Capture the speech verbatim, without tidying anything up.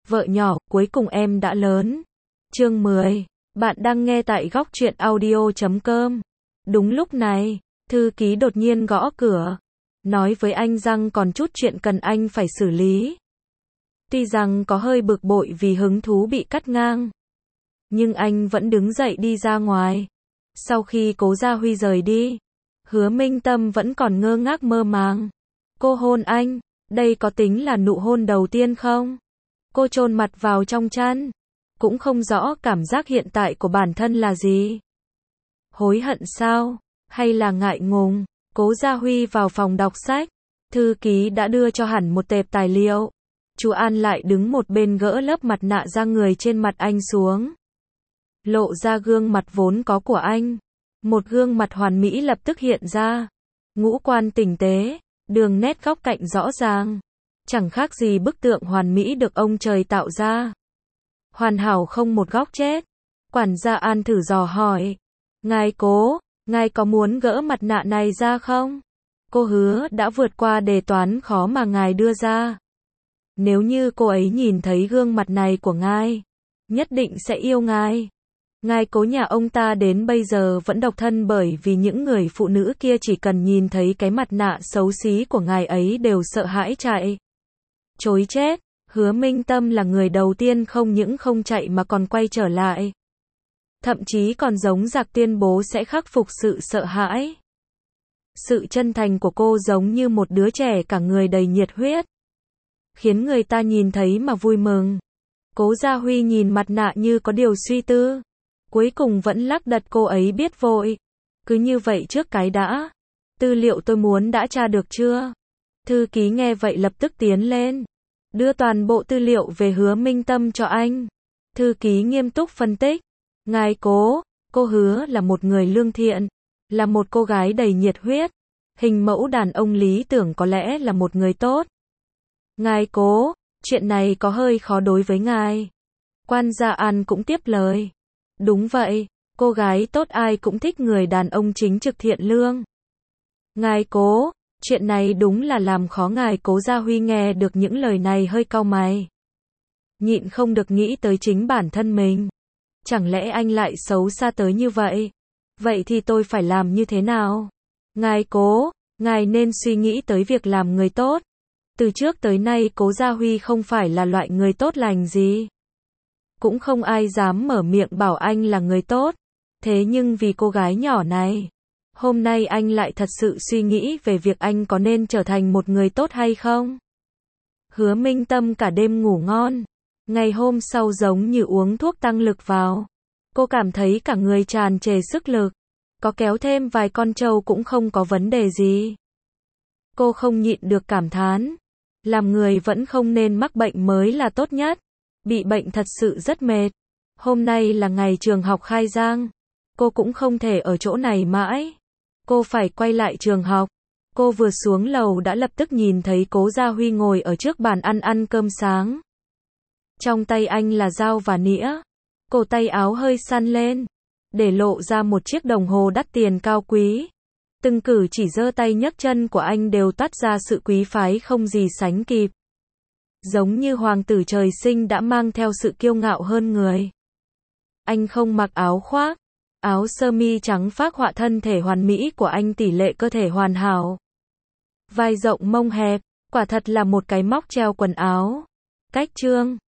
Vợ nhỏ, cuối cùng em đã lớn. Chương mười. Bạn đang nghe tại góc truyện audio chấm com. Đúng lúc này, thư ký đột nhiên gõ cửa, nói với anh rằng còn chút chuyện cần anh phải xử lý. Tuy rằng có hơi bực bội vì hứng thú bị cắt ngang, nhưng anh vẫn đứng dậy đi ra ngoài. Sau khi Cố Gia Huy rời đi, Hứa Minh Tâm vẫn còn ngơ ngác mơ màng. Cô hôn anh, đây có tính là nụ hôn đầu tiên không? Cô chôn mặt vào trong chăn, cũng không rõ cảm giác hiện tại của bản thân là gì. Hối hận sao? Hay là ngại ngùng? Cố Gia Huy vào phòng đọc sách, thư ký đã đưa cho hẳn một tệp tài liệu. Chú An lại đứng một bên gỡ lớp mặt nạ da người trên mặt anh xuống, lộ ra gương mặt vốn có của anh. Một gương mặt hoàn mỹ lập tức hiện ra, ngũ quan tinh tế, đường nét góc cạnh rõ ràng, chẳng khác gì bức tượng hoàn mỹ được ông trời tạo ra. Hoàn hảo không một góc chết. Quản gia An thử dò hỏi, ngài Cố, ngài có muốn gỡ mặt nạ này ra không? Cô hứa đã vượt qua đề toán khó mà ngài đưa ra. Nếu như cô ấy nhìn thấy gương mặt này của ngài, nhất định sẽ yêu ngài. Ngài Cố nhà ông ta đến bây giờ vẫn độc thân bởi vì những người phụ nữ kia chỉ cần nhìn thấy cái mặt nạ xấu xí của ngài ấy đều sợ hãi chạy chối chết. Hứa Minh Tâm là người đầu tiên không những không chạy mà còn quay trở lại, thậm chí còn giống giặc tuyên bố sẽ khắc phục sự sợ hãi. Sự chân thành của cô giống như một đứa trẻ cả người đầy nhiệt huyết, khiến người ta nhìn thấy mà vui mừng. Cố Gia Huy nhìn mặt nạ như có điều suy tư, cuối cùng vẫn lắc đật cô ấy biết vội. Cứ như vậy trước cái đã. Tư liệu tôi muốn đã tra được chưa? Thư ký nghe vậy lập tức tiến lên, đưa toàn bộ tư liệu về Hứa Minh Tâm cho anh. Thư ký nghiêm túc phân tích, ngài Cố, cô Hứa là một người lương thiện, là một cô gái đầy nhiệt huyết, hình mẫu đàn ông lý tưởng, có lẽ là một người tốt. Ngài Cố, chuyện này có hơi khó đối với ngài. Quan gia An cũng tiếp lời. Đúng vậy, cô gái tốt ai cũng thích người đàn ông chính trực thiện lương. Ngài Cố, chuyện này đúng là làm khó ngài. Cố Gia Huy nghe được những lời này hơi cau mày, nhịn không được nghĩ tới chính bản thân mình. Chẳng lẽ anh lại xấu xa tới như vậy? Vậy thì tôi phải làm như thế nào? Ngài Cố, ngài nên suy nghĩ tới việc làm người tốt. Từ trước tới nay Cố Gia Huy không phải là loại người tốt lành gì, cũng không ai dám mở miệng bảo anh là người tốt. Thế nhưng vì cô gái nhỏ này, hôm nay anh lại thật sự suy nghĩ về việc anh có nên trở thành một người tốt hay không. Hứa Minh Tâm cả đêm ngủ ngon. Ngày hôm sau giống như uống thuốc tăng lực vào, cô cảm thấy cả người tràn trề sức lực. Có kéo thêm vài con trâu cũng không có vấn đề gì. Cô không nhịn được cảm thán, làm người vẫn không nên mắc bệnh mới là tốt nhất. Bị bệnh thật sự rất mệt. Hôm nay là ngày trường học khai giảng, cô cũng không thể ở chỗ này mãi. Cô phải quay lại trường học. Cô vừa xuống lầu đã lập tức nhìn thấy Cố Gia Huy ngồi ở trước bàn ăn ăn cơm sáng. Trong tay anh là dao và nĩa. Cổ tay áo hơi săn lên, để lộ ra một chiếc đồng hồ đắt tiền cao quý. Từng cử chỉ giơ tay nhấc chân của anh đều toát ra sự quý phái không gì sánh kịp. Giống như hoàng tử trời sinh đã mang theo sự kiêu ngạo hơn người. Anh không mặc áo khoác, áo sơ mi trắng phác họa thân thể hoàn mỹ của anh, tỷ lệ cơ thể hoàn hảo. Vai rộng mông hẹp, quả thật là một cái móc treo quần áo. Cách trương